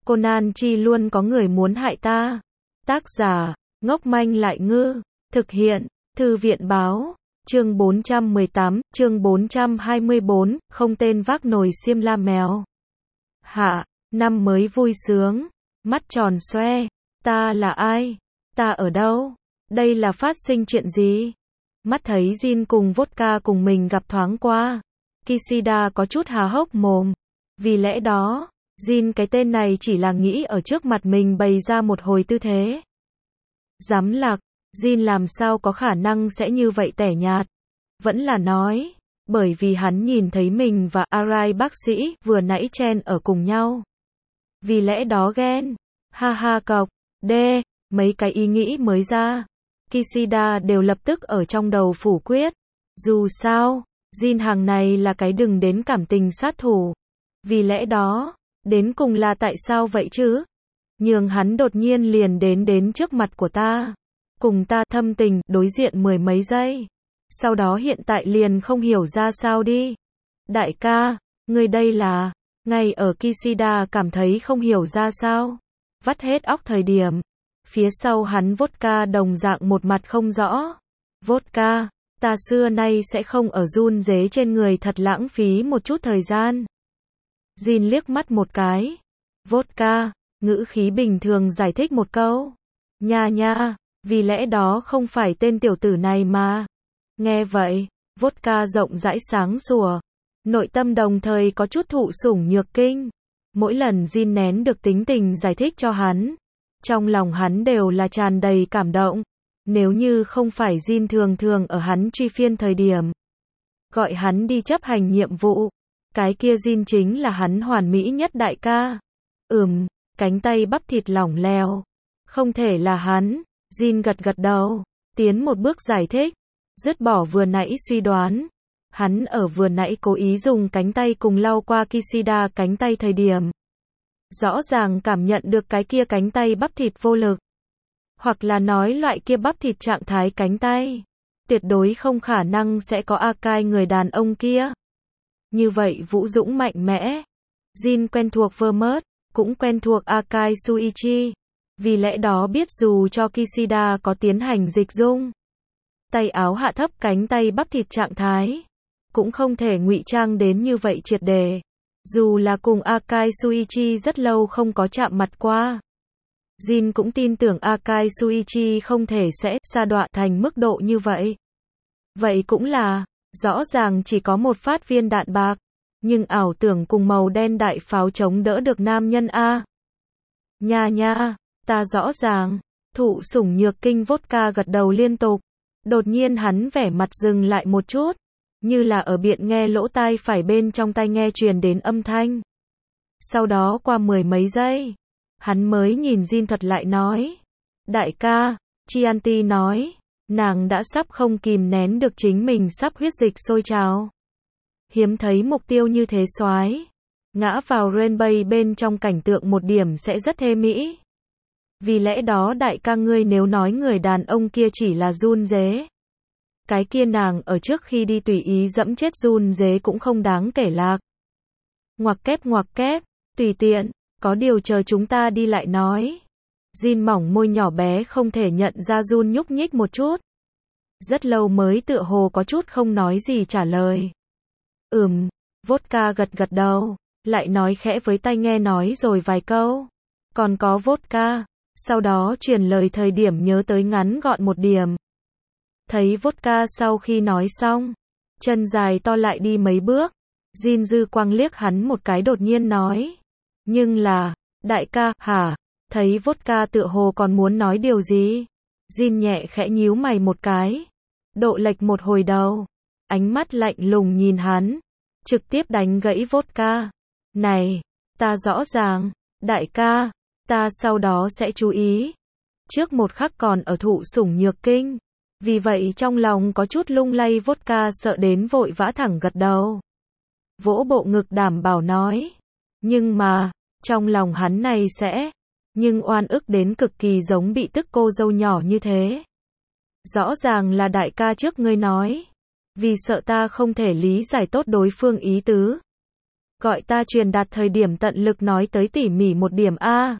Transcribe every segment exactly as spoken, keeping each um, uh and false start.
Conan chi luôn có người muốn hại ta. Tác giả, ngốc manh lại ngư. Thực hiện, Thư viện báo. Chương bốn trăm mười tám, chương bốn trăm hai mươi bốn, không tên vác nồi xiêm la mèo. Hạ, năm mới vui sướng. Mắt tròn xoe. Ta là ai? Ta ở đâu? Đây là phát sinh chuyện gì? Mắt thấy Jin cùng vodka cùng mình gặp thoáng qua. Kishida có chút há hốc mồm. Vì lẽ đó, Jin cái tên này chỉ là nghĩ ở trước mặt mình bày ra một hồi tư thế. Dám lạc, Jin làm sao có khả năng sẽ như vậy tẻ nhạt. Vẫn là nói, bởi vì hắn nhìn thấy mình và Arai bác sĩ vừa nãy chen ở cùng nhau. Vì lẽ đó ghen. Ha ha cọc, đê, mấy cái ý nghĩ mới ra. Kishida đều lập tức ở trong đầu phủ quyết. Dù sao, Jin hàng này là cái đừng đến cảm tình sát thủ. Vì lẽ đó, đến cùng là tại sao vậy chứ? Nhường hắn đột nhiên liền đến đến trước mặt của ta. Cùng ta thâm tình, đối diện mười mấy giây. Sau đó hiện tại liền không hiểu ra sao đi. Đại ca, người đây là... Ngay ở Kishida cảm thấy không hiểu ra sao. Vắt hết óc thời điểm. Phía sau hắn vodka đồng dạng một mặt không rõ. Vodka, ta xưa nay sẽ không ở run rế trên người thật lãng phí một chút thời gian. Jin liếc mắt một cái. Vodka, ngữ khí bình thường giải thích một câu. Nha nha, vì lẽ đó không phải tên tiểu tử này mà. Nghe vậy, vodka rộng rãi sáng sủa. Nội tâm đồng thời có chút thụ sủng nhược kinh. Mỗi lần Jin nén được tính tình giải thích cho hắn. Trong lòng hắn đều là tràn đầy cảm động. Nếu như không phải Jin thường thường ở hắn truy phiên thời điểm. Gọi hắn đi chấp hành nhiệm vụ. Cái kia Jin chính là hắn hoàn mỹ nhất đại ca. Ừm, cánh tay bắp thịt lỏng lẻo. Không thể là hắn. Jin gật gật đầu. Tiến một bước giải thích. Dứt bỏ vừa nãy suy đoán. Hắn ở vừa nãy cố ý dùng cánh tay cùng lau qua Kishida cánh tay thời điểm. Rõ ràng cảm nhận được cái kia cánh tay bắp thịt vô lực. Hoặc là nói loại kia bắp thịt trạng thái cánh tay. Tuyệt đối không khả năng sẽ có Akai người đàn ông kia. Như vậy Vũ Dũng mạnh mẽ. Jin quen thuộc Vermouth, cũng quen thuộc Akai Shuichi. Vì lẽ đó biết dù cho Kishida có tiến hành dịch dung. Tay áo hạ thấp cánh tay bắp thịt trạng thái. Cũng không thể ngụy trang đến như vậy triệt để. Dù là cùng Akai Shuichi rất lâu không có chạm mặt qua. Jin cũng tin tưởng Akai Shuichi không thể sẽ sa đọa thành mức độ như vậy. Vậy cũng là, rõ ràng chỉ có một phát viên đạn bạc. Nhưng ảo tưởng cùng màu đen đại pháo chống đỡ được nam nhân A. Nha nha, ta rõ ràng. Thụ sủng nhược kinh vodka gật đầu liên tục. Đột nhiên hắn vẻ mặt dừng lại một chút. Như là ở biện nghe lỗ tai phải bên trong tai nghe truyền đến âm thanh. Sau đó qua mười mấy giây. Hắn mới nhìn Jin thật lại nói. Đại ca, Chianti nói. Nàng đã sắp không kìm nén được chính mình sắp huyết dịch sôi trào. Hiếm thấy mục tiêu như thế soái. Ngã vào rainbow bên trong cảnh tượng một điểm sẽ rất thê mỹ. Vì lẽ đó đại ca ngươi nếu nói người đàn ông kia chỉ là run rế. Cái kia nàng ở trước khi đi tùy ý dẫm chết run rế cũng không đáng kể lạc. Ngoặc kép ngoặc kép, tùy tiện, có điều chờ chúng ta đi lại nói. Jin mỏng môi nhỏ bé không thể nhận ra run nhúc nhích một chút. Rất lâu mới tựa hồ có chút không nói gì trả lời. Ừm, vodka gật gật đầu, lại nói khẽ với tai nghe nói rồi vài câu. Còn có vodka, sau đó truyền lời thời điểm nhớ tới ngắn gọn một điểm. Thấy vodka sau khi nói xong, chân dài to lại đi mấy bước. Jin dư quang liếc hắn một cái đột nhiên nói. Nhưng là, đại ca, hả? Thấy vodka tựa hồ còn muốn nói điều gì? Jin nhẹ khẽ nhíu mày một cái. Độ lệch một hồi đầu. Ánh mắt lạnh lùng nhìn hắn. Trực tiếp đánh gãy vodka. Này, ta rõ ràng. Đại ca, ta sau đó sẽ chú ý. Trước một khắc còn ở thụ sủng nhược kinh. Vì vậy trong lòng có chút lung lay vodka sợ đến vội vã thẳng gật đầu. Vỗ bộ ngực đảm bảo nói. Nhưng mà, trong lòng hắn này sẽ, nhưng oan ức đến cực kỳ giống bị tức cô dâu nhỏ như thế. Rõ ràng là đại ca trước ngươi nói. Vì sợ ta không thể lý giải tốt đối phương ý tứ. Gọi ta truyền đạt thời điểm tận lực nói tới tỉ mỉ một điểm a.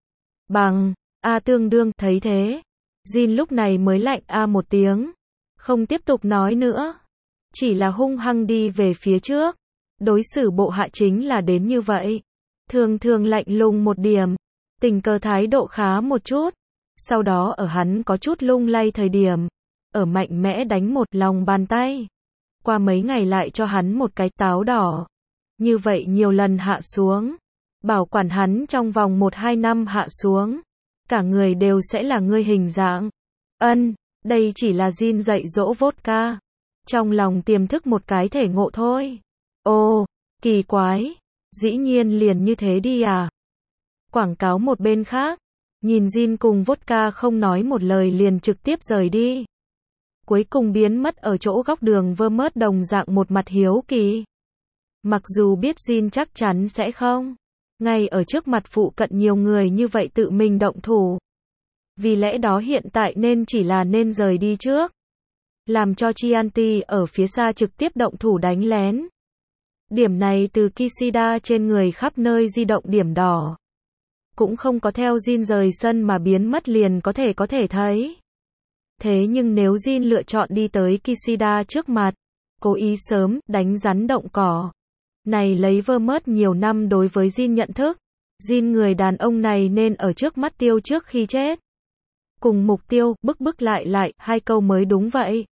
Bằng, a tương đương, thấy thế. Jin lúc này mới lạnh a một tiếng. Không tiếp tục nói nữa. Chỉ là hung hăng đi về phía trước. Đối xử bộ hạ chính là đến như vậy. Thường thường lạnh lùng một điểm. Tình cờ thái độ khá một chút. Sau đó ở hắn có chút lung lay thời điểm. Ở mạnh mẽ đánh một lòng bàn tay. Qua mấy ngày lại cho hắn một cái táo đỏ. Như vậy nhiều lần hạ xuống. Bảo quản hắn trong vòng một hai năm hạ xuống. Cả người đều sẽ là ngươi hình dạng. Ân, đây chỉ là Jin dạy dỗ vodka. Trong lòng tiềm thức một cái thể ngộ thôi. Ồ, kỳ quái. Dĩ nhiên liền như thế đi à. Quảng cáo một bên khác. Nhìn Jin cùng vodka không nói một lời liền trực tiếp rời đi. Cuối cùng biến mất ở chỗ góc đường Vermont đồng dạng một mặt hiếu kỳ. Mặc dù biết Jin chắc chắn sẽ không. Ngay ở trước mặt phụ cận nhiều người như vậy tự mình động thủ. Vì lẽ đó hiện tại nên chỉ là nên rời đi trước. Làm cho Chianti ở phía xa trực tiếp động thủ đánh lén. Điểm này từ Kishida trên người khắp nơi di động điểm đỏ. Cũng không có theo Jin rời sân mà biến mất liền có thể có thể thấy. Thế nhưng nếu Jin lựa chọn đi tới Kishida trước mặt, cố ý sớm đánh rắn động cỏ. Này lấy Vermont nhiều năm đối với Jin nhận thức. Jin người đàn ông này nên ở trước mắt tiêu trước khi chết. Cùng mục tiêu, bức bức lại lại, hai câu mới đúng vậy.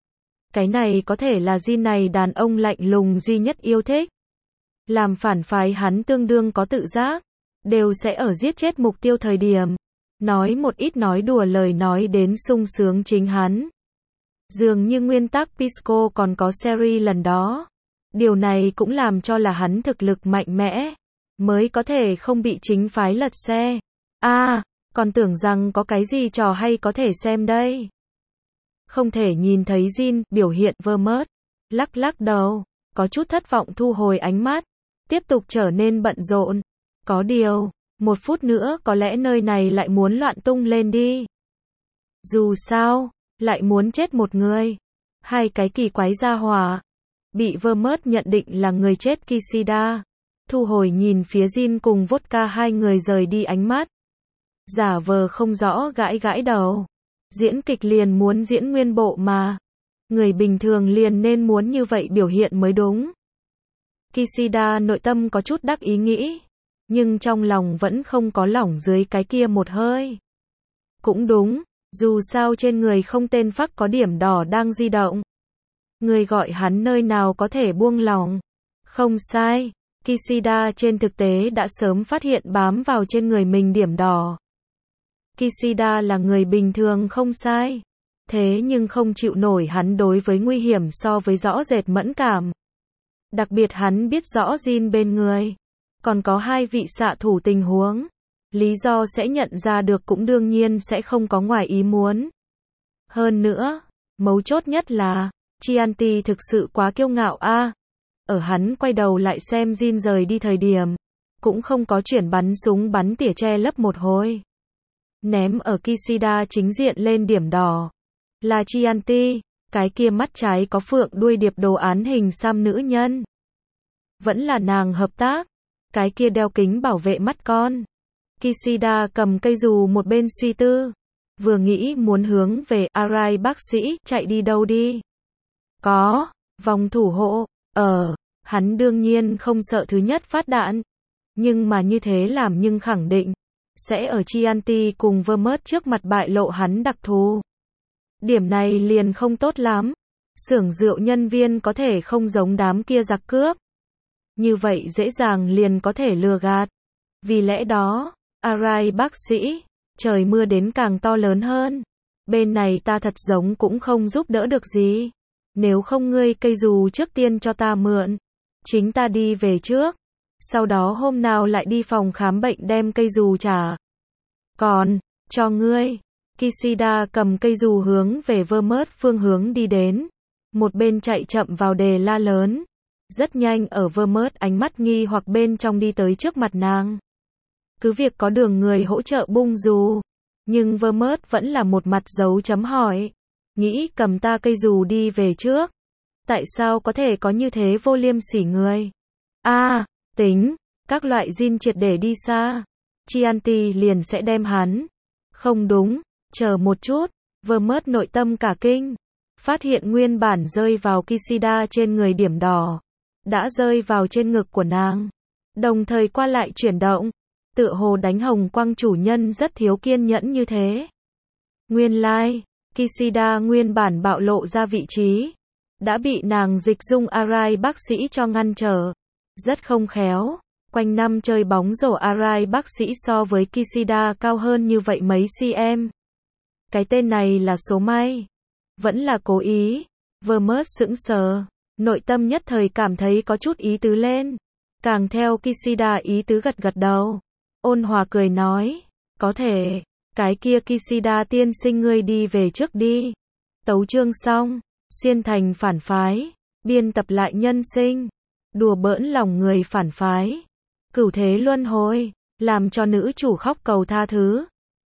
Cái này có thể là Jin này đàn ông lạnh lùng duy nhất yêu thích. Làm phản phái hắn tương đương có tự giác. Đều sẽ ở giết chết mục tiêu thời điểm. Nói một ít nói đùa lời nói đến sung sướng chính hắn. Dường như nguyên tắc Pisco còn có series lần đó. Điều này cũng làm cho là hắn thực lực mạnh mẽ. Mới có thể không bị chính phái lật xe. À, còn tưởng rằng có cái gì trò hay có thể xem đây. Không thể nhìn thấy Jin, biểu hiện Vermont. Lắc lắc đầu. Có chút thất vọng thu hồi ánh mắt. Tiếp tục trở nên bận rộn. Có điều, một phút nữa có lẽ nơi này lại muốn loạn tung lên đi. Dù sao, lại muốn chết một người. Hai cái kỳ quái gia hỏa. Bị Vermont nhận định là người chết Kishida. Thu hồi nhìn phía Jin cùng vodka hai người rời đi ánh mắt. Giả vờ không rõ gãi gãi đầu. Diễn kịch liền muốn diễn nguyên bộ mà. Người bình thường liền nên muốn như vậy biểu hiện mới đúng. Kishida nội tâm có chút đắc ý nghĩ. Nhưng trong lòng vẫn không có lỏng dưới cái kia một hơi. Cũng đúng, dù sao trên người không tên phắc có điểm đỏ đang di động. Người gọi hắn nơi nào có thể buông lòng. Không sai, Kishida trên thực tế đã sớm phát hiện bám vào trên người mình điểm đỏ. Kishida là người bình thường không sai. Thế nhưng không chịu nổi hắn đối với nguy hiểm so với rõ rệt mẫn cảm. Đặc biệt hắn biết rõ Jin bên người. Còn có hai vị xạ thủ tình huống. Lý do sẽ nhận ra được cũng đương nhiên sẽ không có ngoài ý muốn. Hơn nữa, mấu chốt nhất là, Chianti thực sự quá kiêu ngạo a. À, ở hắn quay đầu lại xem Jin rời đi thời điểm. Cũng không có chuyển bắn súng bắn tỉa che lấp một hồi. Ném ở Kishida chính diện lên điểm đỏ. Là Chianti, cái kia mắt trái có phượng đuôi điệp đồ án hình xăm nữ nhân. Vẫn là nàng hợp tác. Cái kia đeo kính bảo vệ mắt con. Kishida cầm cây dù một bên suy tư. Vừa nghĩ muốn hướng về Arai bác sĩ, chạy đi đâu đi. Có, vòng thủ hộ, ở, hắn đương nhiên không sợ thứ nhất phát đạn. Nhưng mà như thế làm nhưng khẳng định. Sẽ ở Chianti cùng Vermont trước mặt bại lộ hắn đặc thù. Điểm này liền không tốt lắm. Xưởng rượu nhân viên có thể không giống đám kia giặc cướp. Như vậy dễ dàng liền có thể lừa gạt. Vì lẽ đó, Arai bác sĩ, trời mưa đến càng to lớn hơn. Bên này ta thật giống cũng không giúp đỡ được gì. Nếu không ngươi cây dù trước tiên cho ta mượn. Chính ta đi về trước. Sau đó hôm nào lại đi phòng khám bệnh đem cây dù trả. Còn, cho ngươi. Kishida cầm cây dù hướng về Vermont phương hướng đi đến. Một bên chạy chậm vào đề la lớn. Rất nhanh ở Vermont ánh mắt nghi hoặc bên trong đi tới trước mặt nàng. Cứ việc có đường người hỗ trợ bung dù. Nhưng Vermont vẫn là một mặt dấu chấm hỏi. Nghĩ cầm ta cây dù đi về trước. Tại sao có thể có như thế vô liêm sỉ người? a à, tính, các loại Jin triệt để đi xa, Chianti liền sẽ đem hắn. Không đúng, chờ một chút, Vermont nội tâm cả kinh, phát hiện nguyên bản rơi vào Kishida trên người điểm đỏ, đã rơi vào trên ngực của nàng, đồng thời qua lại chuyển động, tựa hồ đánh hồng quang chủ nhân rất thiếu kiên nhẫn như thế. Nguyên lai, like, Kishida nguyên bản bạo lộ ra vị trí, đã bị nàng dịch dung Arai bác sĩ cho ngăn trở, rất không khéo. Quanh năm chơi bóng rổ Arai bác sĩ so với Kishida cao hơn như vậy mấy cm. Cái tên này là số may, vẫn là cố ý. Vermont sững sờ, nội tâm nhất thời cảm thấy có chút ý tứ lên. Càng theo Kishida ý tứ gật gật đầu, ôn hòa cười nói, có thể, cái kia Kishida tiên sinh ngươi đi về trước đi. Tấu chương xong, xuyên thành phản phái, biên tập lại nhân sinh, đùa bỡn lòng người phản phái. Cửu thế luân hồi, làm cho nữ chủ khóc cầu tha thứ.